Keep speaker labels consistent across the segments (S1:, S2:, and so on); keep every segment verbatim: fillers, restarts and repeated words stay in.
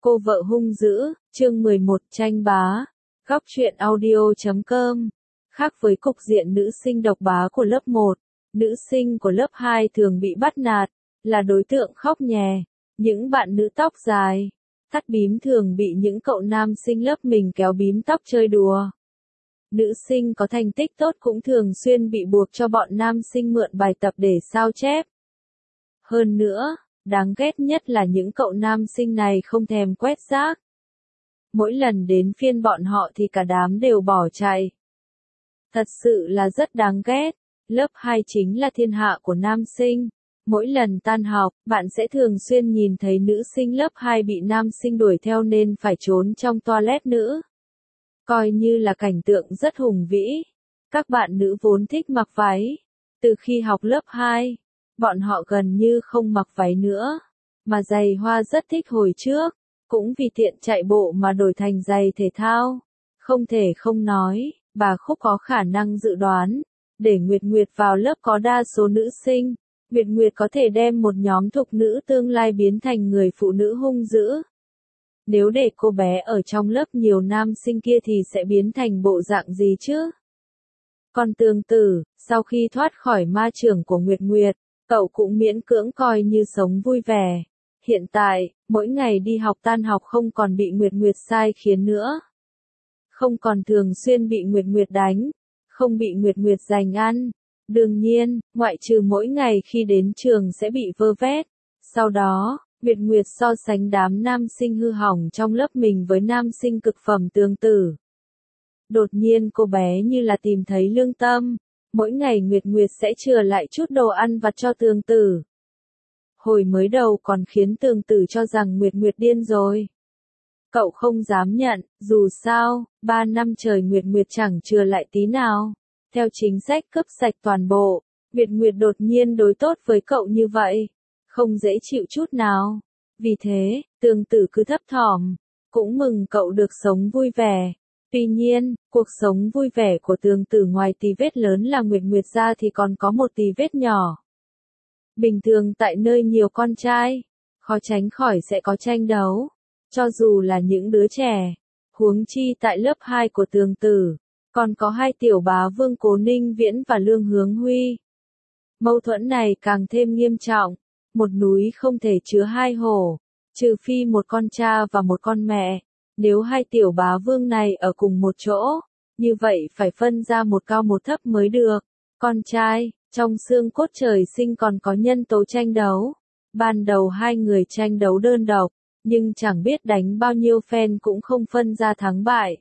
S1: Cô vợ hung dữ, chương mười một tranh bá. Góc truyện audio chấm com. Khác với cục diện nữ sinh độc bá của lớp một, nữ sinh của lớp hai thường bị bắt nạt, là đối tượng khóc nhè. Những bạn nữ tóc dài, thắt bím thường bị những cậu nam sinh lớp mình kéo bím tóc chơi đùa. Nữ sinh có thành tích tốt cũng thường xuyên bị buộc cho bọn nam sinh mượn bài tập để sao chép. Hơn nữa, đáng ghét nhất là những cậu nam sinh này không thèm quét rác. Mỗi lần đến phiên bọn họ thì cả đám đều bỏ chạy. Thật sự là rất đáng ghét. Lớp hai chính là thiên hạ của nam sinh. Mỗi lần tan học, bạn sẽ thường xuyên nhìn thấy nữ sinh lớp hai bị nam sinh đuổi theo nên phải trốn trong toilet nữ. Coi như là cảnh tượng rất hùng vĩ. Các bạn nữ vốn thích mặc váy. Từ khi học lớp hai, bọn họ gần như không mặc váy nữa, mà giày hoa rất thích hồi trước, cũng vì tiện chạy bộ mà đổi thành giày thể thao. Không thể không nói, bà Khúc có khả năng dự đoán, để Nguyệt Nguyệt vào lớp có đa số nữ sinh, Nguyệt Nguyệt có thể đem một nhóm thục nữ tương lai biến thành người phụ nữ hung dữ. Nếu để cô bé ở trong lớp nhiều nam sinh kia thì sẽ biến thành bộ dạng gì chứ? Còn Tường Tử, sau khi thoát khỏi ma chưởng của Nguyệt Nguyệt, cậu cũng miễn cưỡng coi như sống vui vẻ. Hiện tại, mỗi ngày đi học tan học không còn bị Nguyệt Nguyệt sai khiến nữa. Không còn thường xuyên bị Nguyệt Nguyệt đánh, không bị Nguyệt Nguyệt giành ăn. Đương nhiên, ngoại trừ mỗi ngày khi đến trường sẽ bị vơ vét. Sau đó, Nguyệt Nguyệt so sánh đám nam sinh hư hỏng trong lớp mình với nam sinh cực phẩm Tường Tử. Đột nhiên cô bé như là tìm thấy lương tâm. Mỗi ngày Nguyệt Nguyệt sẽ chừa lại chút đồ ăn vặt cho Tường Tử. Hồi mới đầu còn khiến Tường Tử cho rằng Nguyệt Nguyệt điên rồi. Cậu không dám nhận, dù sao, ba năm trời Nguyệt Nguyệt chẳng chừa lại tí nào. Theo chính sách cướp sạch toàn bộ, Nguyệt Nguyệt đột nhiên đối tốt với cậu như vậy. Không dễ chịu chút nào. Vì thế, Tường Tử cứ thấp thỏm, cũng mừng cậu được sống vui vẻ. Tuy nhiên, cuộc sống vui vẻ của Tường Tử ngoài tì vết lớn là Nguyệt Nguyệt ra thì còn có một tì vết nhỏ. Bình thường tại nơi nhiều con trai, khó tránh khỏi sẽ có tranh đấu, cho dù là những đứa trẻ. Huống chi tại lớp hai của Tường Tử, còn có hai tiểu bá vương Cố Ninh Viễn và Lương Hướng Huy. Mâu thuẫn này càng thêm nghiêm trọng, một núi không thể chứa hai hổ, trừ phi một con cha và một con mẹ. Nếu hai tiểu bá vương này ở cùng một chỗ, như vậy phải phân ra một cao một thấp mới được. Con trai, trong xương cốt trời sinh còn có nhân tố tranh đấu. Ban đầu hai người tranh đấu đơn độc, nhưng chẳng biết đánh bao nhiêu phen cũng không phân ra thắng bại.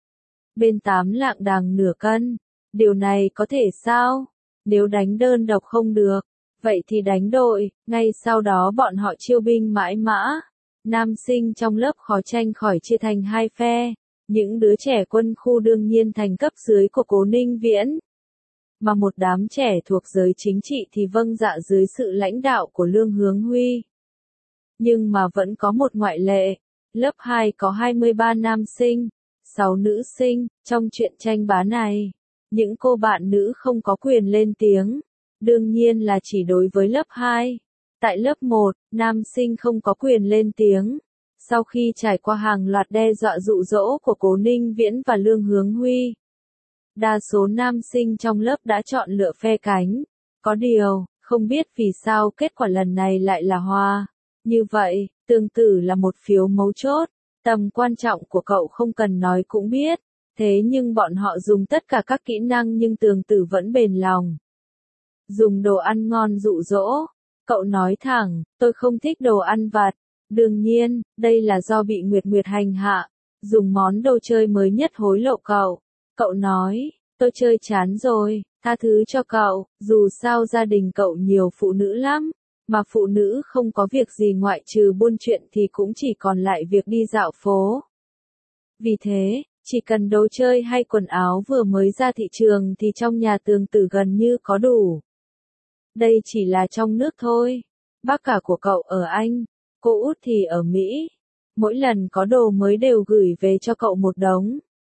S1: Bên tám lạng đàng nửa cân, điều này có thể sao? Nếu đánh đơn độc không được, vậy thì đánh đội, ngay sau đó bọn họ chiêu binh mãi mã. Nam sinh trong lớp khó tranh khỏi chia thành hai phe, những đứa trẻ quân khu đương nhiên thành cấp dưới của Cố Ninh Viễn. Mà một đám trẻ thuộc giới chính trị thì vâng dạ dưới sự lãnh đạo của Lương Hướng Huy. Nhưng mà vẫn có một ngoại lệ, lớp hai có hai mươi ba nam sinh, sáu nữ sinh, trong chuyện tranh bá này, những cô bạn nữ không có quyền lên tiếng, đương nhiên là chỉ đối với lớp hai. Tại lớp một, nam sinh không có quyền lên tiếng. Sau khi trải qua hàng loạt đe dọa dụ dỗ của Cố Ninh Viễn và Lương Hướng Huy, đa số nam sinh trong lớp đã chọn lựa phe cánh. Có điều, không biết vì sao kết quả lần này lại là hòa. Như vậy, Tường Tử là một phiếu mấu chốt. Tầm quan trọng của cậu không cần nói cũng biết. Thế nhưng bọn họ dùng tất cả các kỹ năng nhưng Tường Tử vẫn bền lòng. Dùng đồ ăn ngon dụ dỗ. Cậu nói thẳng, tôi không thích đồ ăn vặt. Đương nhiên, đây là do bị Nguyệt Nguyệt hành hạ. Dùng món đồ chơi mới nhất hối lộ cậu. Cậu nói, tôi chơi chán rồi, tha thứ cho cậu, dù sao gia đình cậu nhiều phụ nữ lắm. Mà phụ nữ không có việc gì ngoại trừ buôn chuyện thì cũng chỉ còn lại việc đi dạo phố. Vì thế, chỉ cần đồ chơi hay quần áo vừa mới ra thị trường thì trong nhà Tường Tử gần như có đủ. Đây chỉ là trong nước thôi. Bác cả của cậu ở Anh, cô út thì ở Mỹ. Mỗi lần có đồ mới đều gửi về cho cậu một đống.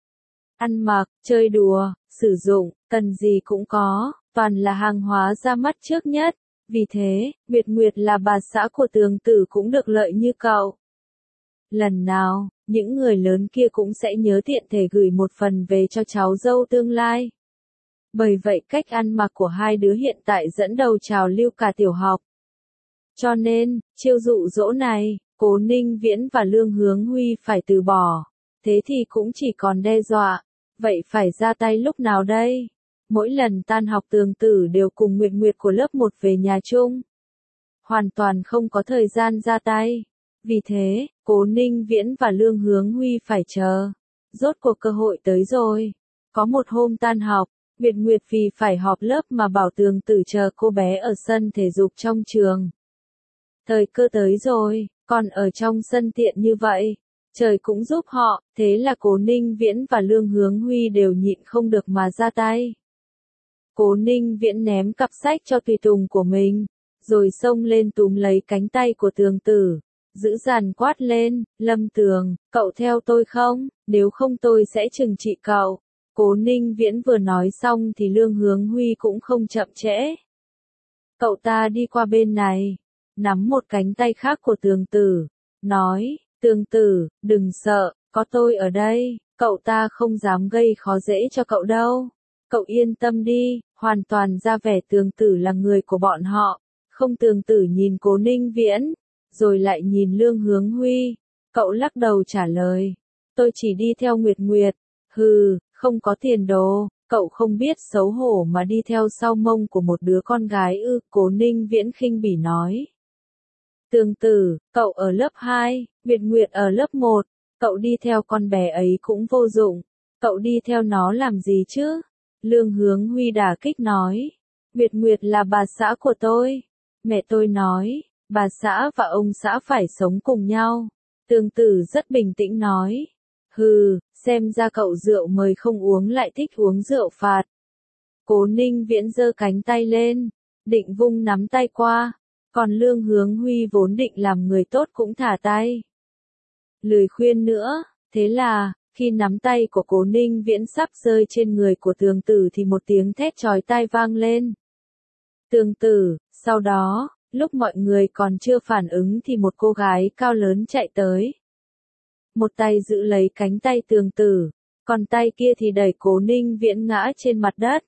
S1: Ăn mặc, chơi đùa, sử dụng, cần gì cũng có, toàn là hàng hóa ra mắt trước nhất. Vì thế, Nguyệt Nguyệt là bà xã của Tường Tử cũng được lợi như cậu. Lần nào, những người lớn kia cũng sẽ nhớ tiện thể gửi một phần về cho cháu dâu tương lai. Bởi vậy cách ăn mặc của hai đứa hiện tại dẫn đầu trào lưu cả tiểu học. Cho nên, chiêu dụ dỗ này, Cố Ninh Viễn và Lương Hướng Huy phải từ bỏ. Thế thì cũng chỉ còn đe dọa. Vậy phải ra tay lúc nào đây? Mỗi lần tan học Tường Tử đều cùng Nguyệt Nguyệt của lớp một về nhà chung. Hoàn toàn không có thời gian ra tay. Vì thế, Cố Ninh Viễn và Lương Hướng Huy phải chờ. Rốt cuộc cơ hội tới rồi. Có một hôm tan học, Nguyệt Nguyệt vì phải họp lớp mà bảo Tường Tử chờ cô bé ở sân thể dục trong trường. Thời cơ tới rồi, còn ở trong sân tiện như vậy. Trời cũng giúp họ, thế là Cố Ninh Viễn và Lương Hướng Huy đều nhịn không được mà ra tay. Cố Ninh Viễn ném cặp sách cho tùy tùng của mình, rồi xông lên túm lấy cánh tay của Tường Tử, dữ dằn quát lên, Lâm Tường, cậu theo tôi không, nếu không tôi sẽ trừng trị cậu. Cố Ninh Viễn vừa nói xong thì Lương Hướng Huy cũng không chậm trễ. Cậu ta đi qua bên này, nắm một cánh tay khác của Tường Tử, nói, Tường Tử, đừng sợ, có tôi ở đây, cậu ta không dám gây khó dễ cho cậu đâu. Cậu yên tâm đi, hoàn toàn ra vẻ Tường Tử là người của bọn họ. Không. Tường Tử nhìn Cố Ninh Viễn, rồi lại nhìn Lương Hướng Huy. Cậu lắc đầu trả lời, tôi chỉ đi theo Nguyệt Nguyệt. Hừ, không có tiền đồ, cậu không biết xấu hổ mà đi theo sau mông của một đứa con gái ư? Cố Ninh Viễn khinh bỉ nói. Tường Tử, cậu ở lớp hai, Nguyệt Nguyệt ở lớp một, cậu đi theo con bé ấy cũng vô dụng, cậu đi theo nó làm gì chứ? Lương Hướng Huy đả kích nói, Nguyệt Nguyệt là bà xã của tôi. Mẹ tôi nói, bà xã và ông xã phải sống cùng nhau. Tường Tử rất bình tĩnh nói, hừ, xem ra cậu rượu mời không uống lại thích uống rượu phạt. Cố Ninh Viễn giơ cánh tay lên, định vung nắm tay qua, còn Lương Hướng Huy vốn định làm người tốt cũng thả tay. Lười khuyên nữa, thế là, khi nắm tay của Cố Ninh Viễn sắp rơi trên người của Tường Tử thì một tiếng thét chói tai vang lên. Tường Tử, sau đó, lúc mọi người còn chưa phản ứng thì một cô gái cao lớn chạy tới. Một tay giữ lấy cánh tay Tường Tử, còn tay kia thì đẩy Cố Ninh Viễn ngã trên mặt đất.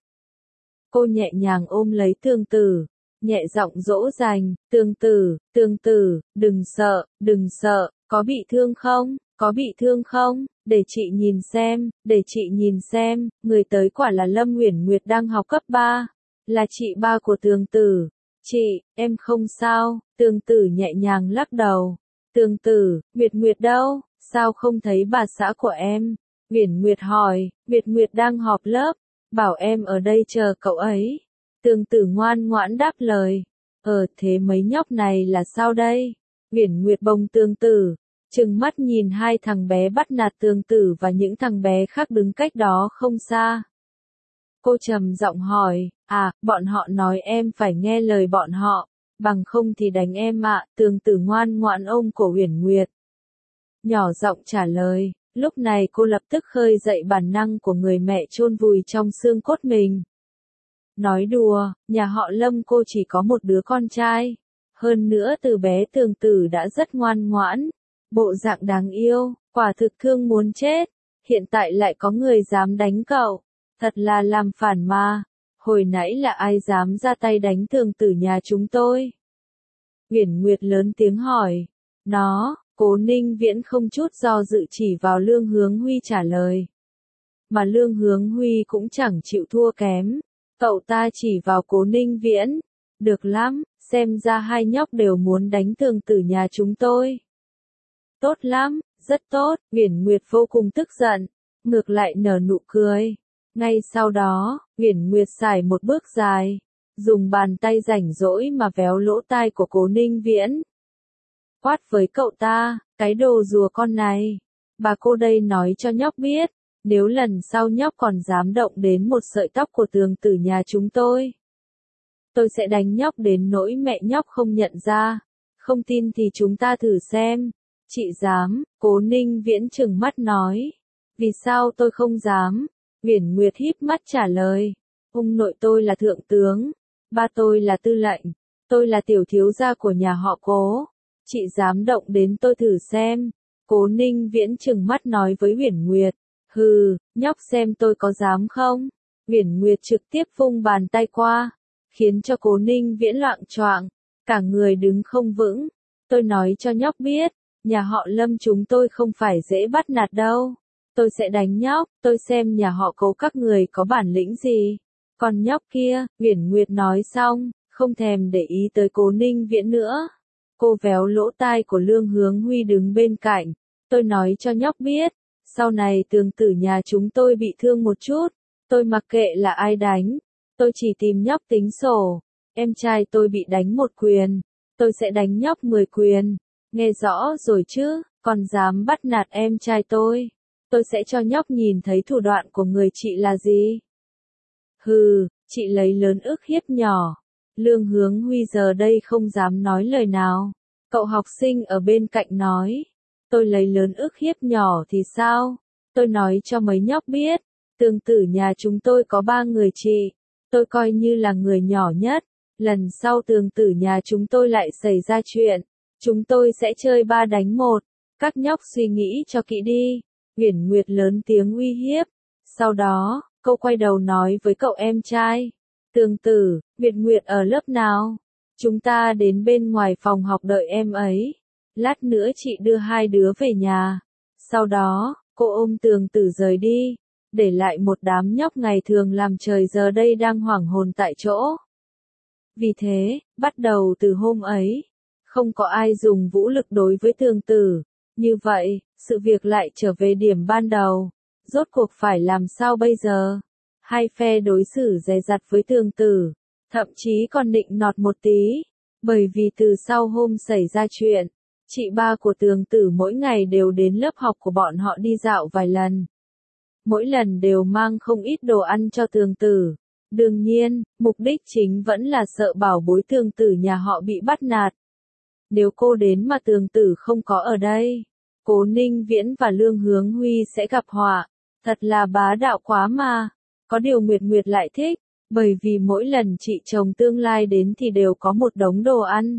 S1: Cô nhẹ nhàng ôm lấy Tường Tử, nhẹ giọng dỗ dành, Tường Tử, Tường Tử, đừng sợ, đừng sợ, có bị thương không, có bị thương không, để chị nhìn xem, để chị nhìn xem, người tới quả là Lâm Uyển Nguyệt đang học cấp ba, là chị ba của Tường Tử. Chị, em không sao. Tường Tử nhẹ nhàng lắc đầu. Tường Tử, Nguyệt Nguyệt đâu, sao không thấy bà xã của em? Uyển Nguyệt hỏi, Nguyệt Nguyệt đang họp lớp, bảo em ở đây chờ cậu ấy. Tường Tử ngoan ngoãn đáp lời. Ờ thế mấy nhóc này là sao đây? Uyển Nguyệt bồng Tường Tử, trừng mắt nhìn hai thằng bé bắt nạt Tường Tử và những thằng bé khác đứng cách đó không xa. Cô trầm giọng hỏi, à, bọn họ nói em phải nghe lời bọn họ, bằng không thì đánh em ạ. Tường Tử ngoan ngoãn ôm cổ Uyển Nguyệt, nhỏ giọng trả lời. Lúc này cô lập tức khơi dậy bản năng của người mẹ chôn vùi trong xương cốt mình. Nói đùa, nhà họ Lâm cô chỉ có một đứa con trai. Hơn nữa từ bé Tường Tử đã rất ngoan ngoãn, bộ dạng đáng yêu, quả thực thương muốn chết. Hiện tại lại có người dám đánh cậu, thật là làm phản mà. Hồi nãy là ai dám ra tay đánh Tường Tử nhà chúng tôi? Uyển Nguyệt lớn tiếng hỏi. Nó. Cố Ninh Viễn không chút do dự chỉ vào Lương Hướng Huy trả lời. Mà Lương Hướng Huy cũng chẳng chịu thua kém. Cậu ta chỉ vào Cố Ninh Viễn. Được lắm, xem ra hai nhóc đều muốn đánh Tường Tử nhà chúng tôi. Tốt lắm, rất tốt. Uyển Nguyệt vô cùng tức giận, ngược lại nở nụ cười. Ngay sau đó, Uyển Nguyệt xài một bước dài, dùng bàn tay rảnh rỗi mà véo lỗ tai của Cố Ninh Viễn. Quát với cậu ta, cái đồ rùa con này, bà cô đây nói cho nhóc biết, nếu lần sau nhóc còn dám động đến một sợi tóc của Tường Tử nhà chúng tôi, tôi sẽ đánh nhóc đến nỗi mẹ nhóc không nhận ra. Không tin thì chúng ta thử xem. Chị dám? Cố Ninh Viễn trừng mắt nói. Vì sao tôi không dám? Uyển Nguyệt híp mắt trả lời. Ông nội tôi là thượng tướng, ba tôi là tư lệnh, tôi là tiểu thiếu gia của nhà họ Cố. Chị dám động đến tôi thử xem. Cố Ninh Viễn trừng mắt nói với Uyển Nguyệt, hừ, nhóc xem tôi có dám không? Uyển Nguyệt trực tiếp vung bàn tay qua, khiến cho Cố Ninh Viễn loạng choạng, cả người đứng không vững. Tôi nói cho nhóc biết, nhà họ Lâm chúng tôi không phải dễ bắt nạt đâu. Tôi sẽ đánh nhóc, tôi xem nhà họ Cố các người có bản lĩnh gì. Còn nhóc kia, Uyển Nguyệt nói xong, không thèm để ý tới Cố Ninh Viễn nữa. Cô véo lỗ tai của Lương Hướng Huy đứng bên cạnh. Tôi nói cho nhóc biết, sau này tường tử nhà chúng tôi bị thương một chút, tôi mặc kệ là ai đánh, tôi chỉ tìm nhóc tính sổ. Em trai tôi bị đánh một quyền, tôi sẽ đánh nhóc mười quyền. Nghe rõ rồi chứ, còn dám bắt nạt em trai tôi, tôi sẽ cho nhóc nhìn thấy thủ đoạn của người chị là gì. Hừ, chị lấy lớn ức hiếp nhỏ. Lương Hướng Huy giờ đây không dám nói lời nào. Cậu học sinh ở bên cạnh nói, tôi lấy lớn ức hiếp nhỏ thì sao? Tôi nói cho mấy nhóc biết, tường tử nhà chúng tôi có ba người chị, tôi coi như là người nhỏ nhất. Lần sau tường tử nhà chúng tôi lại xảy ra chuyện, chúng tôi sẽ chơi ba đánh một. Các nhóc suy nghĩ cho kỹ đi. Uyển Nguyệt lớn tiếng uy hiếp. Sau đó, cô quay đầu nói với cậu em trai, tường tử, Uyển Nguyệt ở lớp nào? Chúng ta đến bên ngoài phòng học đợi em ấy. Lát nữa chị đưa hai đứa về nhà. Sau đó, cô ôm tường tử rời đi, để lại một đám nhóc ngày thường làm trời giờ đây đang hoảng hồn tại chỗ. Vì thế, bắt đầu từ hôm ấy, không có ai dùng vũ lực đối với tường tử. Như vậy, sự việc lại trở về điểm ban đầu. Rốt cuộc phải làm sao bây giờ? Hai phe đối xử dè dặt với tường tử, thậm chí còn nịnh nọt một tí. Bởi vì từ sau hôm xảy ra chuyện, chị ba của tường tử mỗi ngày đều đến lớp học của bọn họ đi dạo vài lần. Mỗi lần đều mang không ít đồ ăn cho tường tử. Đương nhiên, mục đích chính vẫn là sợ bảo bối tường tử nhà họ bị bắt nạt. Nếu cô đến mà tường tử không có ở đây, Cố Ninh Viễn và Lương Hướng Huy sẽ gặp họa. Thật là bá đạo quá mà. Có điều Nguyệt Nguyệt lại thích, bởi vì mỗi lần chị chồng tương lai đến thì đều có một đống đồ ăn.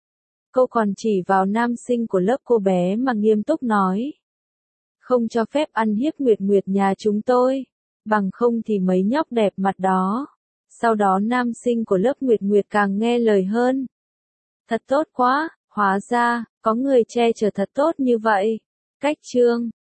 S1: Cô còn chỉ vào nam sinh của lớp cô bé mà nghiêm túc nói, không cho phép ăn hiếp Nguyệt Nguyệt nhà chúng tôi, bằng không thì mấy nhóc đẹp mặt đó. Sau đó nam sinh của lớp Nguyệt Nguyệt càng nghe lời hơn. Thật tốt quá, hóa ra, có người che chở thật tốt như vậy. Cách chương